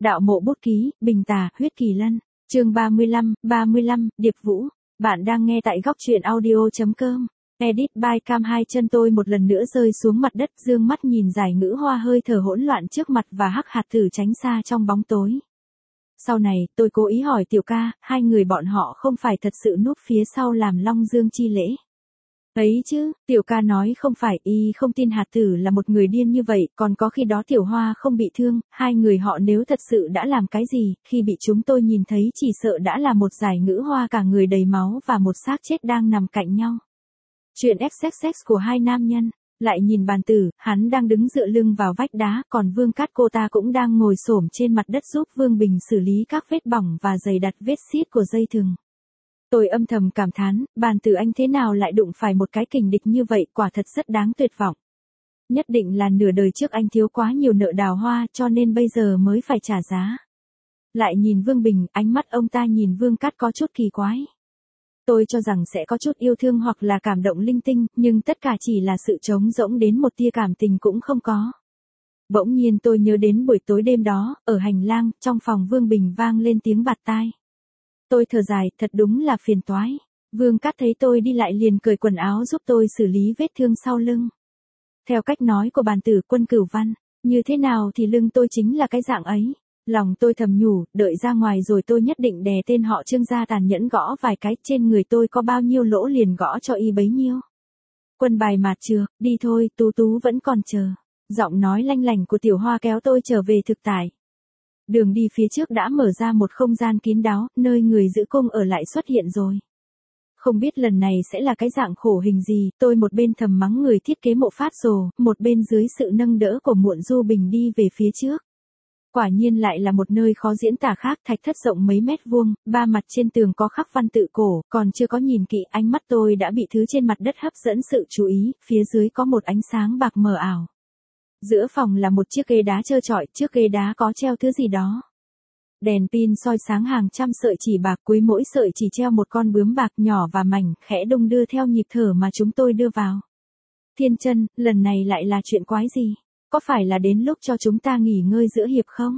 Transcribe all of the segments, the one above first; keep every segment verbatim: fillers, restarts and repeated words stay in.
Đạo mộ bút ký, Bình Tà, huyết kỳ lân. Chương ba mươi lăm, ba mươi lăm, Điệp Vũ. Bạn đang nghe tại góc truyện audio chấm com. Edit by Cam. Hai chân tôi một lần nữa rơi xuống mặt đất, dương mắt nhìn dải ngữ hoa hơi thở hỗn loạn trước mặt và hắc hạt tử tránh xa trong bóng tối. Sau này, tôi cố ý hỏi Tiểu ca, hai người bọn họ không phải thật sự núp phía sau làm Long Dương chi lễ. Ấy chứ, Tiểu ca nói không phải, y không tin hạt tử là một người điên như vậy, còn có khi đó Tiểu Hoa không bị thương, hai người họ nếu thật sự đã làm cái gì, khi bị chúng tôi nhìn thấy chỉ sợ đã là một dải ngữ hoa cả người đầy máu và một xác chết đang nằm cạnh nhau. Chuyện ép xê ích của hai nam nhân. Lại nhìn bàn tử, hắn đang đứng dựa lưng vào vách đá, còn Vương Cát cô ta cũng đang ngồi xổm trên mặt đất giúp Vương Bình xử lý các vết bỏng và dày đặt vết xiết của dây thừng. Tôi âm thầm cảm thán, bàn tử anh thế nào lại đụng phải một cái kình địch như vậy, quả thật rất đáng tuyệt vọng. Nhất định là nửa đời trước anh thiếu quá nhiều nợ đào hoa cho nên bây giờ mới phải trả giá. Lại nhìn Vương Bình, ánh mắt ông ta nhìn Vương Cát có chút kỳ quái. Tôi cho rằng sẽ có chút yêu thương hoặc là cảm động linh tinh, nhưng tất cả chỉ là sự trống rỗng đến một tia cảm tình cũng không có. Bỗng nhiên tôi nhớ đến buổi tối đêm đó, ở hành lang, trong phòng Vương Bình vang lên tiếng bạt tai. Tôi thở dài, thật đúng là phiền toái. Vương Cát thấy tôi đi lại liền cởi quần áo giúp tôi xử lý vết thương sau lưng. Theo cách nói của bàn tử Quân Cửu Văn, như thế nào thì lưng tôi chính là cái dạng ấy. Lòng tôi thầm nhủ, đợi ra ngoài rồi tôi nhất định đè tên họ Trương ra tàn nhẫn gõ vài cái, trên người tôi có bao nhiêu lỗ liền gõ cho y bấy nhiêu. Quân bài mạt chưa, đi thôi, Tú Tú vẫn còn chờ. Giọng nói lanh lành của Tiểu Hoa kéo tôi trở về thực tại. Đường đi phía trước đã mở ra một không gian kín đáo, nơi người giữ cung ở lại xuất hiện rồi. Không biết lần này sẽ là cái dạng khổ hình gì, tôi một bên thầm mắng người thiết kế Mộ Phát Rồ, một bên dưới sự nâng đỡ của Muộn Du Bình đi về phía trước. Quả nhiên lại là một nơi khó diễn tả khác, thạch thất rộng mấy mét vuông, ba mặt trên tường có khắc văn tự cổ, còn chưa có nhìn kỹ, ánh mắt tôi đã bị thứ trên mặt đất hấp dẫn sự chú ý, phía dưới có một ánh sáng bạc mờ ảo. Giữa phòng là một chiếc ghế đá trơ trọi, trước ghế đá có treo thứ gì đó. Đèn pin soi sáng hàng trăm sợi chỉ bạc, cuối mỗi sợi chỉ treo một con bướm bạc nhỏ và mảnh, khẽ đung đưa theo nhịp thở mà chúng tôi đưa vào. Thiên chân, lần này lại là chuyện quái gì? Có phải là đến lúc cho chúng ta nghỉ ngơi giữa hiệp không?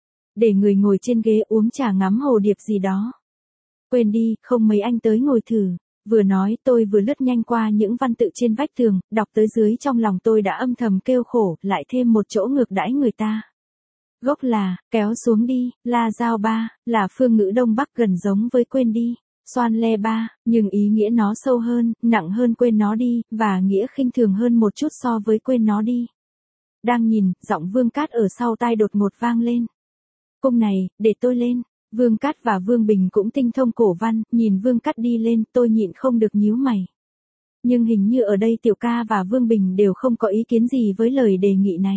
Để người ngồi trên ghế uống trà ngắm hồ điệp gì đó. Quên đi, không mấy anh tới ngồi thử. Vừa nói tôi vừa lướt nhanh qua những văn tự trên vách tường, đọc tới dưới trong lòng tôi đã âm thầm kêu khổ, lại thêm một chỗ ngược đãi người ta. Gốc là, kéo xuống đi, la giao ba, là phương ngữ Đông Bắc gần giống với quên đi, xoan le ba, nhưng ý nghĩa nó sâu hơn, nặng hơn quên nó đi, và nghĩa khinh thường hơn một chút so với quên nó đi. Đang nhìn, giọng Vương Cát ở sau tai đột ngột vang lên. Cung này, để tôi lên. Vương Cát và Vương Bình cũng tinh thông cổ văn, nhìn Vương Cát đi lên, tôi nhịn không được nhíu mày. Nhưng hình như ở đây Tiểu ca và Vương Bình đều không có ý kiến gì với lời đề nghị này.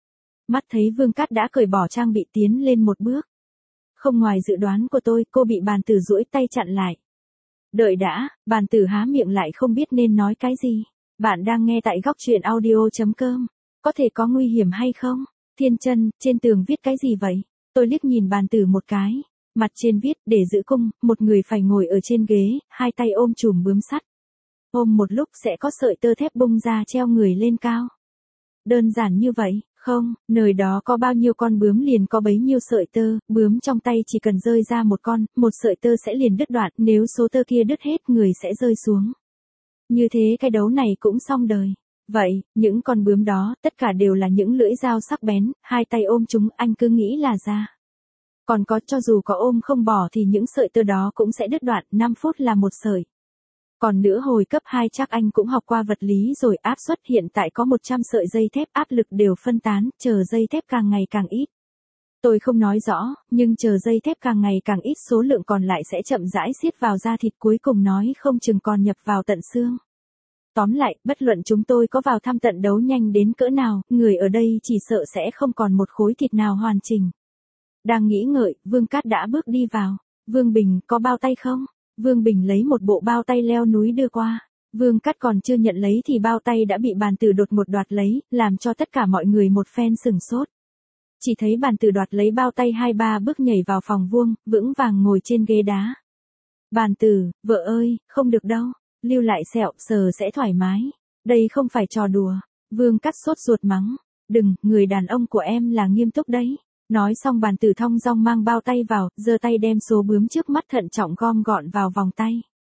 Mắt thấy Vương Cát đã cởi bỏ trang bị tiến lên một bước. Không ngoài dự đoán của tôi, cô bị bàn tử duỗi tay chặn lại. Đợi đã, bàn tử há miệng lại không biết nên nói cái gì. Bạn đang nghe tại góc truyện audio chấm com. Có thể có nguy hiểm hay không? Thiên chân, trên tường viết cái gì vậy? Tôi liếc nhìn bàn tử một cái. Mặt trên viết, để giữ cung, một người phải ngồi ở trên ghế, hai tay ôm chùm bướm sắt. Ôm một lúc sẽ có sợi tơ thép bung ra treo người lên cao. Đơn giản như vậy, không, nơi đó có bao nhiêu con bướm liền có bấy nhiêu sợi tơ, bướm trong tay chỉ cần rơi ra một con, một sợi tơ sẽ liền đứt đoạn, nếu số tơ kia đứt hết người sẽ rơi xuống. Như thế cái đấu này cũng xong đời. Vậy, những con bướm đó, tất cả đều là những lưỡi dao sắc bén, hai tay ôm chúng anh cứ nghĩ là ra. Còn có cho dù có ôm không bỏ thì những sợi tơ đó cũng sẽ đứt đoạn, năm phút là một sợi. Còn nữa hồi cấp hai chắc anh cũng học qua vật lý rồi, áp suất hiện tại có một trăm sợi dây thép, áp lực đều phân tán, chờ dây thép càng ngày càng ít. Tôi không nói rõ, nhưng chờ dây thép càng ngày càng ít số lượng còn lại sẽ chậm rãi siết vào da thịt, cuối cùng nói không chừng còn nhập vào tận xương. Tóm lại, bất luận chúng tôi có vào thăm tận đấu nhanh đến cỡ nào, người ở đây chỉ sợ sẽ không còn một khối thịt nào hoàn chỉnh. Đang nghĩ ngợi, Vương Cát đã bước đi vào. Vương Bình, có bao tay không? Vương Bình lấy một bộ bao tay leo núi đưa qua. Vương Cát còn chưa nhận lấy thì bao tay đã bị bàn tử đột một đoạt lấy, làm cho tất cả mọi người một phen sửng sốt. Chỉ thấy bàn tử đoạt lấy bao tay hai ba bước nhảy vào phòng vuông, vững vàng ngồi trên ghế đá. Bàn tử, vợ ơi, không được đâu. Lưu lại sẹo, sờ sẽ thoải mái. Đây không phải trò đùa. Vương Cát sốt ruột mắng. Đừng, người đàn ông của em là nghiêm túc đấy. Nói xong bàn tử thong dong mang bao tay vào, giơ tay đem số bướm trước mắt thận trọng gom gọn vào vòng tay.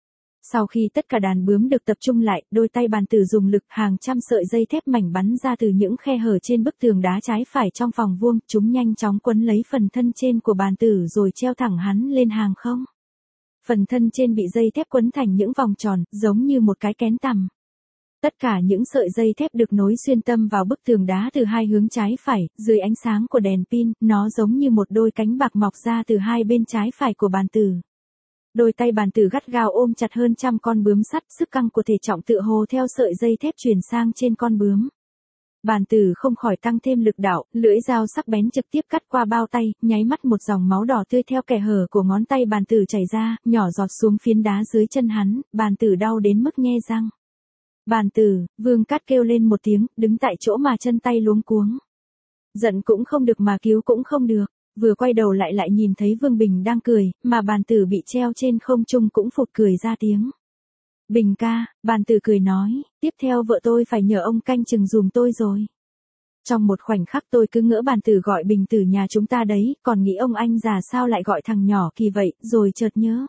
Sau khi tất cả đàn bướm được tập trung lại, đôi tay bàn tử dùng lực hàng trăm sợi dây thép mảnh bắn ra từ những khe hở trên bức tường đá trái phải trong phòng vuông, chúng nhanh chóng quấn lấy phần thân trên của bàn tử rồi treo thẳng hắn lên hàng không. Phần thân trên bị dây thép quấn thành những vòng tròn, giống như một cái kén tằm. Tất cả những sợi dây thép được nối xuyên tâm vào bức tường đá từ hai hướng trái phải, dưới ánh sáng của đèn pin, nó giống như một đôi cánh bạc mọc ra từ hai bên trái phải của bàn tử. Đôi tay bàn tử gắt gao ôm chặt hơn trăm con bướm sắt, sức căng của thể trọng tựa hồ theo sợi dây thép truyền sang trên con bướm. Bàn tử không khỏi tăng thêm lực đạo, lưỡi dao sắc bén trực tiếp cắt qua bao tay, nháy mắt một dòng máu đỏ tươi theo kẽ hở của ngón tay bàn tử chảy ra, nhỏ giọt xuống phiến đá dưới chân hắn, bàn tử đau đến mức nhe răng. Bàn tử, Vương Cát kêu lên một tiếng, đứng tại chỗ mà chân tay luống cuống. Giận cũng không được mà cứu cũng không được, vừa quay đầu lại lại nhìn thấy Vương Bình đang cười, mà bàn tử bị treo trên không trung cũng phụt cười ra tiếng. Bình ca, bàn tử cười nói, tiếp theo vợ tôi phải nhờ ông canh chừng dùm tôi rồi. Trong một khoảnh khắc tôi cứ ngỡ bàn tử gọi Bình tử nhà chúng ta đấy, còn nghĩ ông anh già sao lại gọi thằng nhỏ kỳ vậy, rồi chợt nhớ.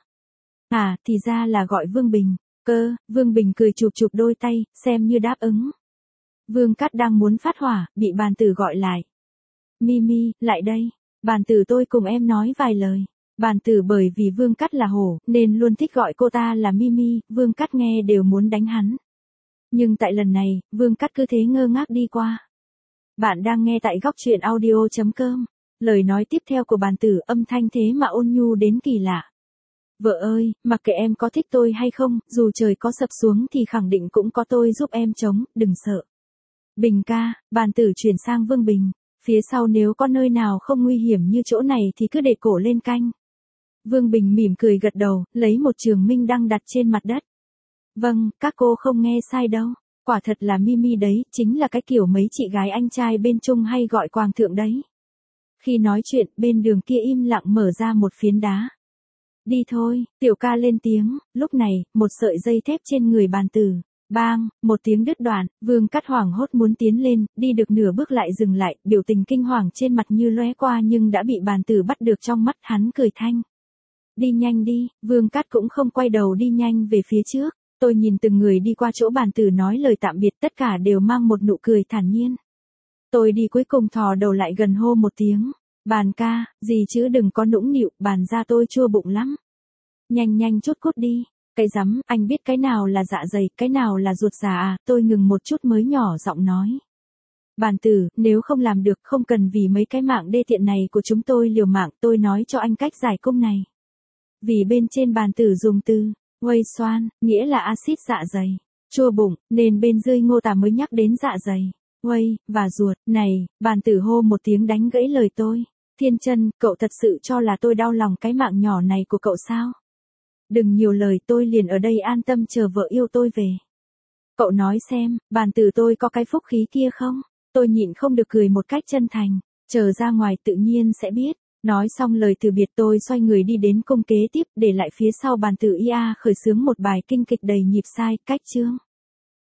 À, thì ra là gọi Vương Bình. Cơ, Vương Bình cười chụp chụp đôi tay, xem như đáp ứng. Vương Cát đang muốn phát hỏa, bị bàn tử gọi lại. Mimi, lại đây, bàn tử tôi cùng em nói vài lời. Bàn tử bởi vì Vương Cát là hổ, nên luôn thích gọi cô ta là Mimi, Vương Cát nghe đều muốn đánh hắn. Nhưng tại lần này, Vương Cát cứ thế ngơ ngác đi qua. Bạn đang nghe tại góc truyện audio chấm com. Lời nói tiếp theo của bàn tử âm thanh thế mà ôn nhu đến kỳ lạ. Vợ ơi, mặc kệ em có thích tôi hay không, dù trời có sập xuống thì khẳng định cũng có tôi giúp em chống, đừng sợ. Bình ca, bàn tử chuyển sang Vương Bình, phía sau nếu có nơi nào không nguy hiểm như chỗ này thì cứ để cổ lên canh. Vương Bình mỉm cười gật đầu, lấy một trường minh đăng đặt trên mặt đất. Vâng, các cô không nghe sai đâu, quả thật là Mimi đấy, chính là cái kiểu mấy chị gái anh trai bên Trung hay gọi quàng thượng đấy. Khi nói chuyện, bên đường kia im lặng mở ra một phiến đá. Đi thôi, tiểu ca lên tiếng, lúc này, một sợi dây thép trên người bàn tử, bang, một tiếng đứt đoạn, Vương Cát hoảng hốt muốn tiến lên, đi được nửa bước lại dừng lại, biểu tình kinh hoàng trên mặt như lóe qua nhưng đã bị bàn tử bắt được trong mắt, hắn cười thanh. Đi nhanh đi, Vương Cát cũng không quay đầu đi nhanh về phía trước, tôi nhìn từng người đi qua chỗ bàn tử nói lời tạm biệt tất cả đều mang một nụ cười thản nhiên. Tôi đi cuối cùng thò đầu lại gần hô một tiếng. Bàn ca, gì chứ đừng có nũng nịu, bàn ra tôi chua bụng lắm. Nhanh nhanh chút cút đi, cái rắm, anh biết cái nào là dạ dày, cái nào là ruột già à, tôi ngừng một chút mới nhỏ giọng nói. Bàn tử, nếu không làm được không cần vì mấy cái mạng đê tiện này của chúng tôi liều mạng, tôi nói cho anh cách giải cung này. Vì bên trên bàn tử dùng từ, quay xoan, nghĩa là axit dạ dày, chua bụng, nên bên dưới Ngô Tả mới nhắc đến dạ dày, quay, và ruột, này, bàn tử hô một tiếng đánh gãy lời tôi. Thiên Chân, cậu thật sự cho là tôi đau lòng cái mạng nhỏ này của cậu sao? Đừng nhiều lời, tôi liền ở đây an tâm chờ vợ yêu tôi về. Cậu nói xem, bàn tử tôi có cái phúc khí kia không? Tôi nhịn không được cười một cách chân thành, chờ ra ngoài tự nhiên sẽ biết. Nói xong lời từ biệt tôi xoay người đi đến cung kế tiếp, để lại phía sau bàn tử ia khởi xướng một bài kinh kịch đầy nhịp sai, cách chương.